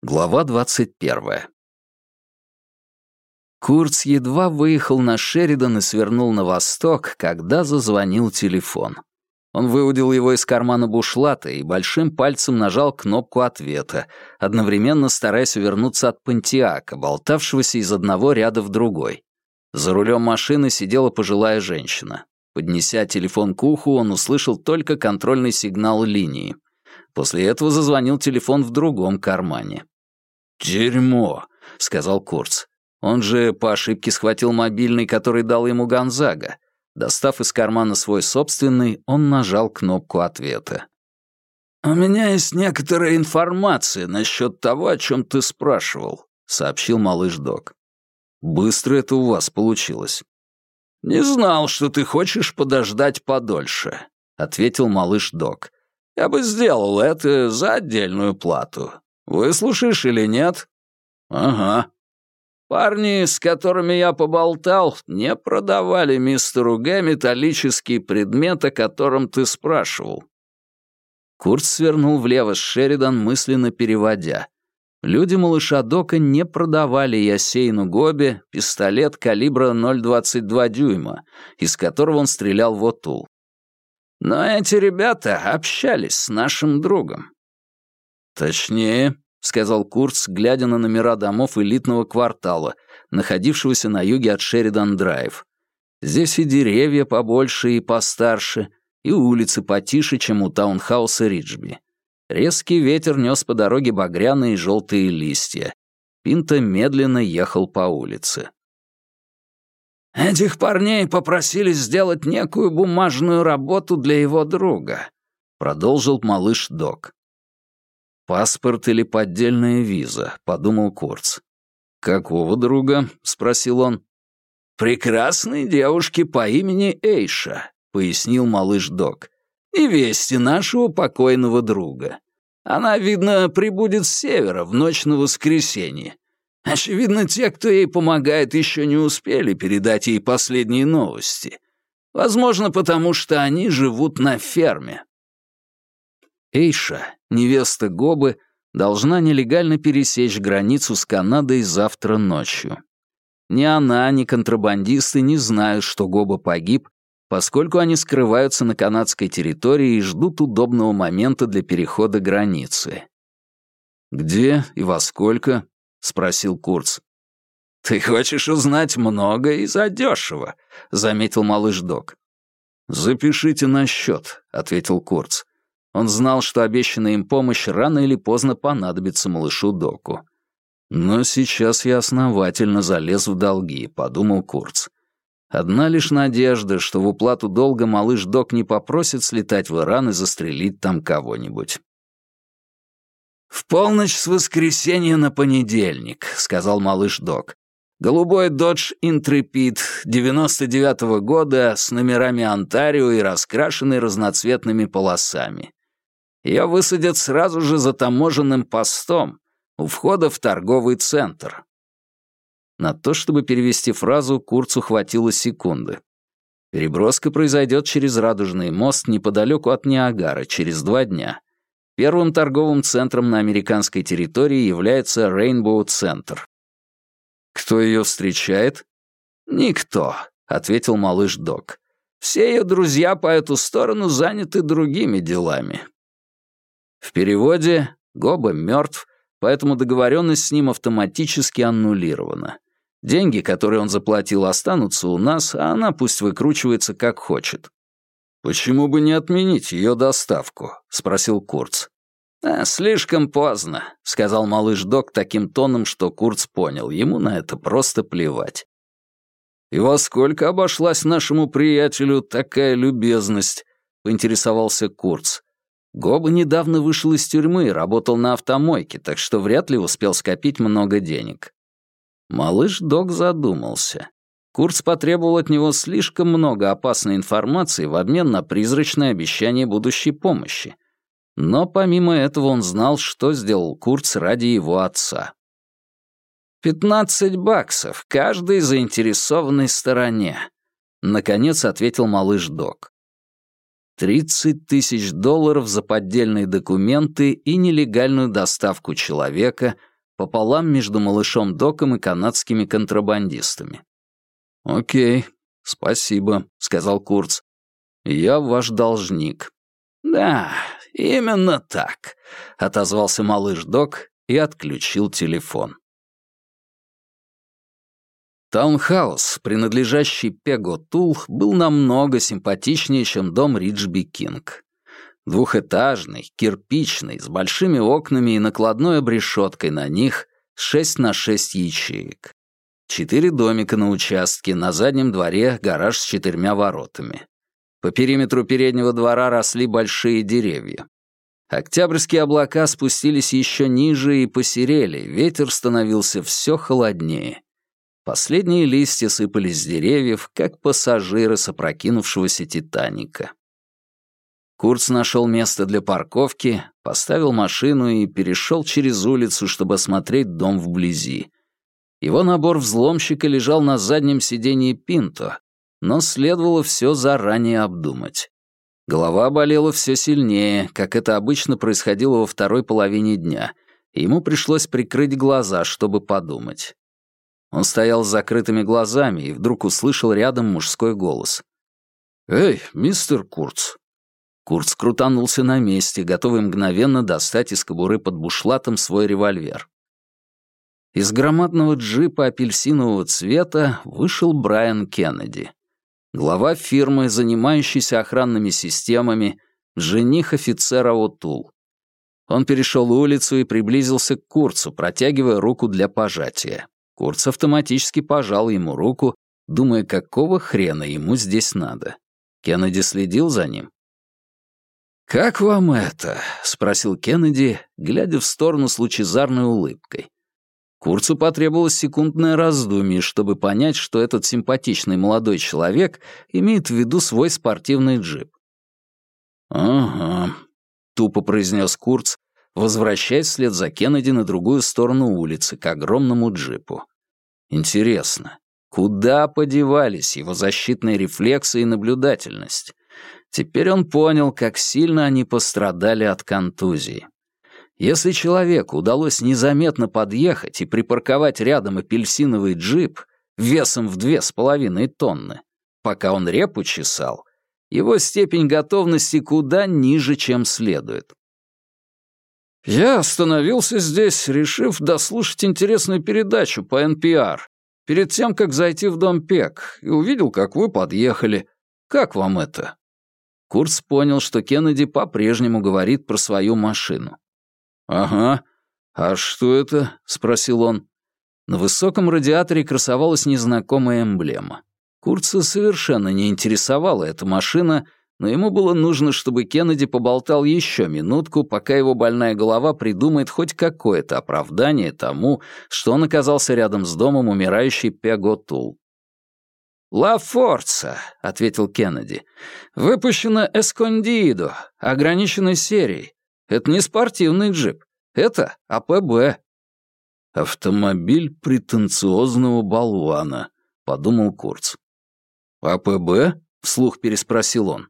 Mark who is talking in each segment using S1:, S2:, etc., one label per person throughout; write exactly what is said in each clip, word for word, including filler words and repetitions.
S1: Глава двадцать первая. Курц едва выехал на Шеридан и свернул на восток, когда зазвонил телефон. Он выудил его из кармана бушлата и большим пальцем нажал кнопку ответа, одновременно стараясь увернуться от Понтиака, болтавшегося из одного ряда в другой. За рулем машины сидела пожилая женщина. Поднеся телефон к уху, он услышал только контрольный сигнал линии. После этого зазвонил телефон в другом кармане. «Дерьмо», — сказал Курц. Он же по ошибке схватил мобильный, который дал ему Гонзага. Достав из кармана свой собственный, он нажал кнопку ответа. «У меня есть некоторая информация насчет того, о чем ты спрашивал», — сообщил малыш Док. «Быстро это у вас получилось». «Не знал, что ты хочешь подождать подольше», — ответил малыш Док. «Я бы сделал это за отдельную плату. Выслушаешь или нет?» «Ага». «Парни, с которыми я поболтал, не продавали мистеру Г. металлический предмет, о котором ты спрашивал». Курц свернул влево с Шеридан, мысленно переводя. Люди малыша Дока не продавали Ясейну Гобе пистолет калибра ноль двадцать два дюйма, из которого он стрелял в Отул. Но эти ребята общались с нашим другом. «Точнее», — сказал Курц, глядя на номера домов элитного квартала, находившегося на юге от Шеридан-драйв. Здесь и деревья побольше и постарше, и улицы потише, чем у таунхауса Риджби. Резкий ветер нес по дороге багряные и желтые листья. Пинто медленно ехал по улице. «Этих парней попросили сделать некую бумажную работу для его друга», — продолжил малыш Док. «Паспорт или поддельная виза», — подумал Курц. «Какого друга?» — спросил он. «Прекрасной девушки по имени Эйша», — пояснил малыш Док. «Невесте нашего покойного друга. Она, видно, прибудет с севера в ночь на воскресенье. Очевидно, те, кто ей помогает, еще не успели передать ей последние новости. Возможно, потому что они живут на ферме». Эйша, невеста Гобы, должна нелегально пересечь границу с Канадой завтра ночью. Ни она, ни контрабандисты не знают, что Гоба погиб, поскольку они скрываются на канадской территории и ждут удобного момента для перехода границы. «Где и во сколько?» — спросил Курц. «Ты хочешь узнать много и задешево», — заметил малыш Док. «Запишите на счет», — ответил Курц. Он знал, что обещанная им помощь рано или поздно понадобится малышу Доку. «Но сейчас я основательно залез в долги», — подумал Курц. Одна лишь надежда, что в уплату долга малыш Док не попросит слетать в Иран и застрелить там кого-нибудь. «В полночь с воскресенья на понедельник», — сказал малыш Док. «Голубой Dodge Intrepid девяносто девятого года с номерами Онтарио и раскрашенной разноцветными полосами. Ее высадят сразу же за таможенным постом у входа в торговый центр». На то, чтобы перевести фразу, Курцу хватило секунды. Переброска произойдет через Радужный мост неподалеку от Ниагары через два дня. Первым торговым центром на американской территории является Рейнбоу-центр. «Кто ее встречает?» «Никто», — ответил малыш Док. «Все ее друзья по эту сторону заняты другими делами». В переводе «Гоба мертв», поэтому договоренность с ним автоматически аннулирована. Деньги, которые он заплатил, останутся у нас, а она пусть выкручивается как хочет. «Почему бы не отменить ее доставку?» — спросил Курц. «А, слишком поздно», — сказал малыш Док таким тоном, что Курц понял, ему на это просто плевать. «И во сколько обошлась нашему приятелю такая любезность?» — поинтересовался Курц. Гоба недавно вышел из тюрьмы и работал на автомойке, так что вряд ли успел скопить много денег. Малыш Док задумался. Курц потребовал от него слишком много опасной информации в обмен на призрачное обещание будущей помощи. Но помимо этого он знал, что сделал Курц ради его отца. «Пятнадцать баксов каждой заинтересованной стороне», — наконец ответил малыш Док. тридцать тысяч долларов за поддельные документы и нелегальную доставку человека, пополам между малышом Доком и канадскими контрабандистами. «Окей, спасибо», — сказал Курц. «Я ваш должник». «Да, именно так», — отозвался малыш Док и отключил телефон. Таунхаус, принадлежащий Пего Тул, был намного симпатичнее, чем дом Риджби Кинг. Двухэтажный, кирпичный, с большими окнами и накладной обрешеткой на них, шесть на шесть ячеек. Четыре домика на участке, на заднем дворе гараж с четырьмя воротами. По периметру переднего двора росли большие деревья. Октябрьские облака спустились еще ниже и посерели, ветер становился все холоднее. Последние листья сыпались с деревьев, как пассажиры с опрокинувшегося «Титаника». Курц нашел место для парковки, поставил машину и перешел через улицу, чтобы осмотреть дом вблизи. Его набор взломщика лежал на заднем сиденье Пинто, но следовало все заранее обдумать. Голова болела все сильнее, как это обычно происходило во второй половине дня, и ему пришлось прикрыть глаза, чтобы подумать. Он стоял с закрытыми глазами и вдруг услышал рядом мужской голос. «Эй, мистер Курц!» Курц крутанулся на месте, готовый мгновенно достать из кобуры под бушлатом свой револьвер. Из громадного джипа апельсинового цвета вышел Брайан Кеннеди. Глава фирмы, занимающейся охранными системами, жених офицера О'Тул. Он перешел улицу и приблизился к Курцу, протягивая руку для пожатия. Курц автоматически пожал ему руку, думая, какого хрена ему здесь надо. Кеннеди следил за ним. «Как вам это?» — спросил Кеннеди, глядя в сторону с лучезарной улыбкой. Курцу потребовалось секундное раздумье, чтобы понять, что этот симпатичный молодой человек имеет в виду свой спортивный джип. «Ага», — тупо произнес Курц, возвращаясь вслед за Кеннеди на другую сторону улицы, к огромному джипу. Интересно, куда подевались его защитные рефлексы и наблюдательность? Теперь он понял, как сильно они пострадали от контузии. Если человеку удалось незаметно подъехать и припарковать рядом апельсиновый джип весом в две с половиной тонны, пока он репу чесал, его степень готовности куда ниже, чем следует. «Я остановился здесь, решив дослушать интересную передачу по эн пи ар, перед тем, как зайти в дом Пек, и увидел, как вы подъехали. Как вам это?» Курц понял, что Кеннеди по-прежнему говорит про свою машину. «Ага. А что это?» — спросил он. На высоком радиаторе красовалась незнакомая эмблема. Курца совершенно не интересовала эта машина, но ему было нужно, чтобы Кеннеди поболтал еще минутку, пока его больная голова придумает хоть какое-то оправдание тому, что он оказался рядом с домом умирающей Пего Тул. «Ла Форца», — ответил Кеннеди. «Выпущена Эскондидо, ограниченной серией. Это не спортивный джип, это а пэ бэ». «Автомобиль претенциозного болвана», — подумал Курц. «а пэ бэ?» — вслух переспросил он.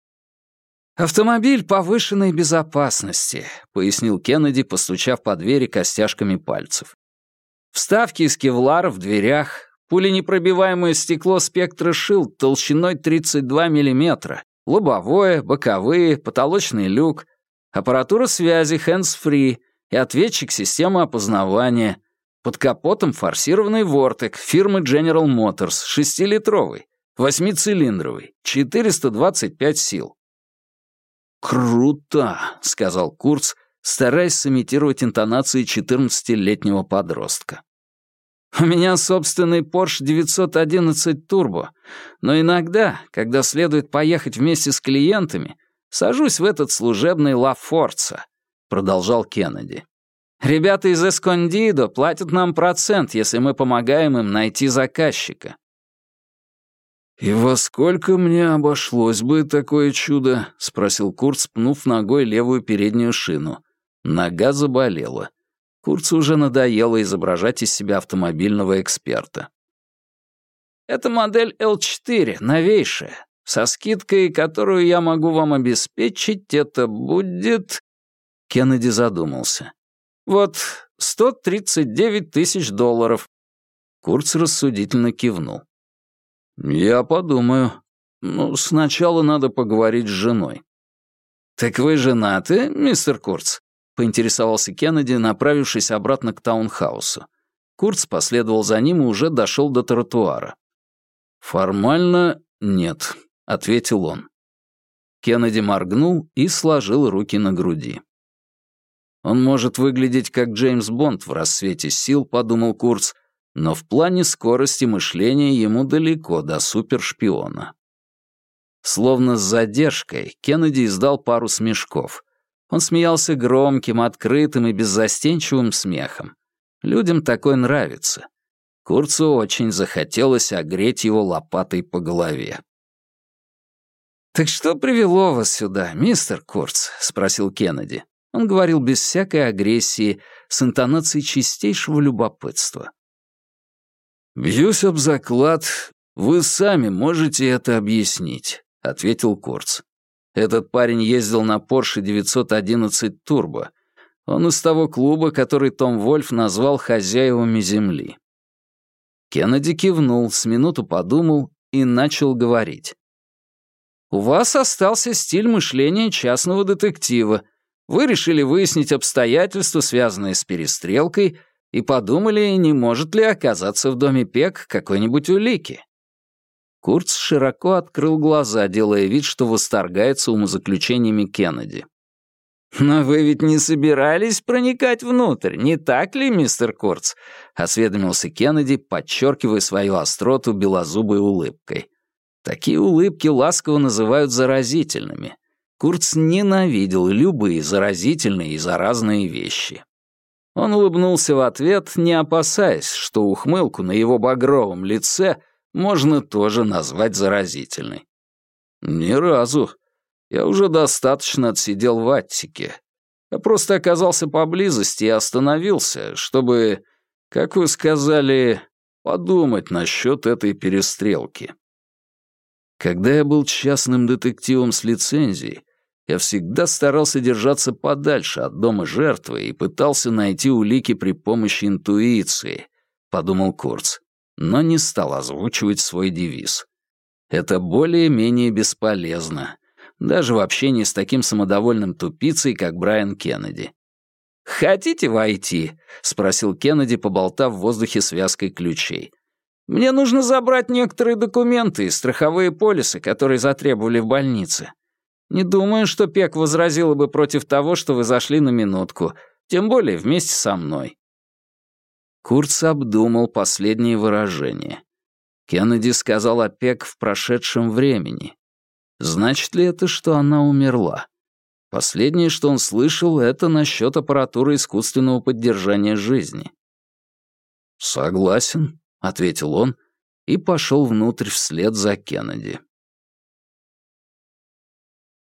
S1: «Автомобиль повышенной безопасности», — пояснил Кеннеди, постучав по двери костяшками пальцев. «Вставки из кевлара в дверях, пуленепробиваемое стекло спектра шилд толщиной тридцать два миллиметра, лобовое, боковые, потолочный люк, аппаратура связи hands-free и ответчик системы опознавания. Под капотом форсированный вортек фирмы General Motors, шестилитровый, восьмицилиндровый, четыреста двадцать пять сил». «Круто», — сказал Курц, стараясь сымитировать интонации четырнадцатилетнего подростка. «У меня собственный Porsche девятьсот одиннадцать Turbo, но иногда, когда следует поехать вместе с клиентами, сажусь в этот служебный Ла Форца», — продолжал Кеннеди. «Ребята из Эскондидо платят нам процент, если мы помогаем им найти заказчика». «И во сколько мне обошлось бы такое чудо?» — спросил Курц, пнув ногой левую переднюю шину. Нога заболела. Курцу уже надоело изображать из себя автомобильного эксперта. «Это модель эл четыре, новейшая. Со скидкой, которую я могу вам обеспечить, это будет...» Кеннеди задумался. «Вот сто тридцать девять тысяч долларов». Курц рассудительно кивнул. «Я подумаю. Ну, сначала надо поговорить с женой». «Так вы женаты, мистер Курц?» — поинтересовался Кеннеди, направившись обратно к таунхаусу. Курц последовал за ним и уже дошел до тротуара. «Формально нет», — ответил он. Кеннеди моргнул и сложил руки на груди. «Он может выглядеть как Джеймс Бонд в «Рассвете сил», — подумал Курц, но в плане скорости мышления ему далеко до супершпиона. Словно с задержкой Кеннеди издал пару смешков. Он смеялся громким, открытым и беззастенчивым смехом. Людям такой нравится. Курцу очень захотелось огреть его лопатой по голове. «Так что привело вас сюда, мистер Курц?» — спросил Кеннеди. Он говорил без всякой агрессии, с интонацией чистейшего любопытства. «Бьюсь об заклад, вы сами можете это объяснить», — ответил Курц. «Этот парень ездил на Porsche девятьсот одиннадцать Turbo. Он из того клуба, который Том Вольф назвал хозяевами земли». Кеннеди кивнул, с минуту подумал и начал говорить. «У вас остался стиль мышления частного детектива. Вы решили выяснить обстоятельства, связанные с перестрелкой, и подумали, не может ли оказаться в доме Пек какой-нибудь улики». Курц широко открыл глаза, делая вид, что восторгается умозаключениями Кеннеди. «Но вы ведь не собирались проникать внутрь, не так ли, мистер Курц?» — осведомился Кеннеди, подчеркивая свою остроту белозубой улыбкой. Такие улыбки ласково называют заразительными. Курц ненавидел любые заразительные и заразные вещи. Он улыбнулся в ответ, не опасаясь, что ухмылку на его багровом лице можно тоже назвать заразительной. «Ни разу. Я уже достаточно отсидел в Аттике. Я просто оказался поблизости и остановился, чтобы, как вы сказали, подумать насчет этой перестрелки. Когда я был частным детективом с лицензией, я всегда старался держаться подальше от дома жертвы и пытался найти улики при помощи интуиции», — подумал Курц, но не стал озвучивать свой девиз. «Это более-менее бесполезно, даже в общении с таким самодовольным тупицей, как Брайан Кеннеди». «Хотите войти?» — спросил Кеннеди, поболтав в воздухе связкой ключей. «Мне нужно забрать некоторые документы и страховые полисы, которые затребовали в больнице. Не думаю, что Пек возразила бы против того, что вы зашли на минутку, тем более вместе со мной». Курц обдумал последнее выражение. Кеннеди сказал о Пек в прошедшем времени. Значит ли это, что она умерла? Последнее, что он слышал, это насчет аппаратуры искусственного поддержания жизни. «Согласен», — ответил он и пошел внутрь вслед за Кеннеди.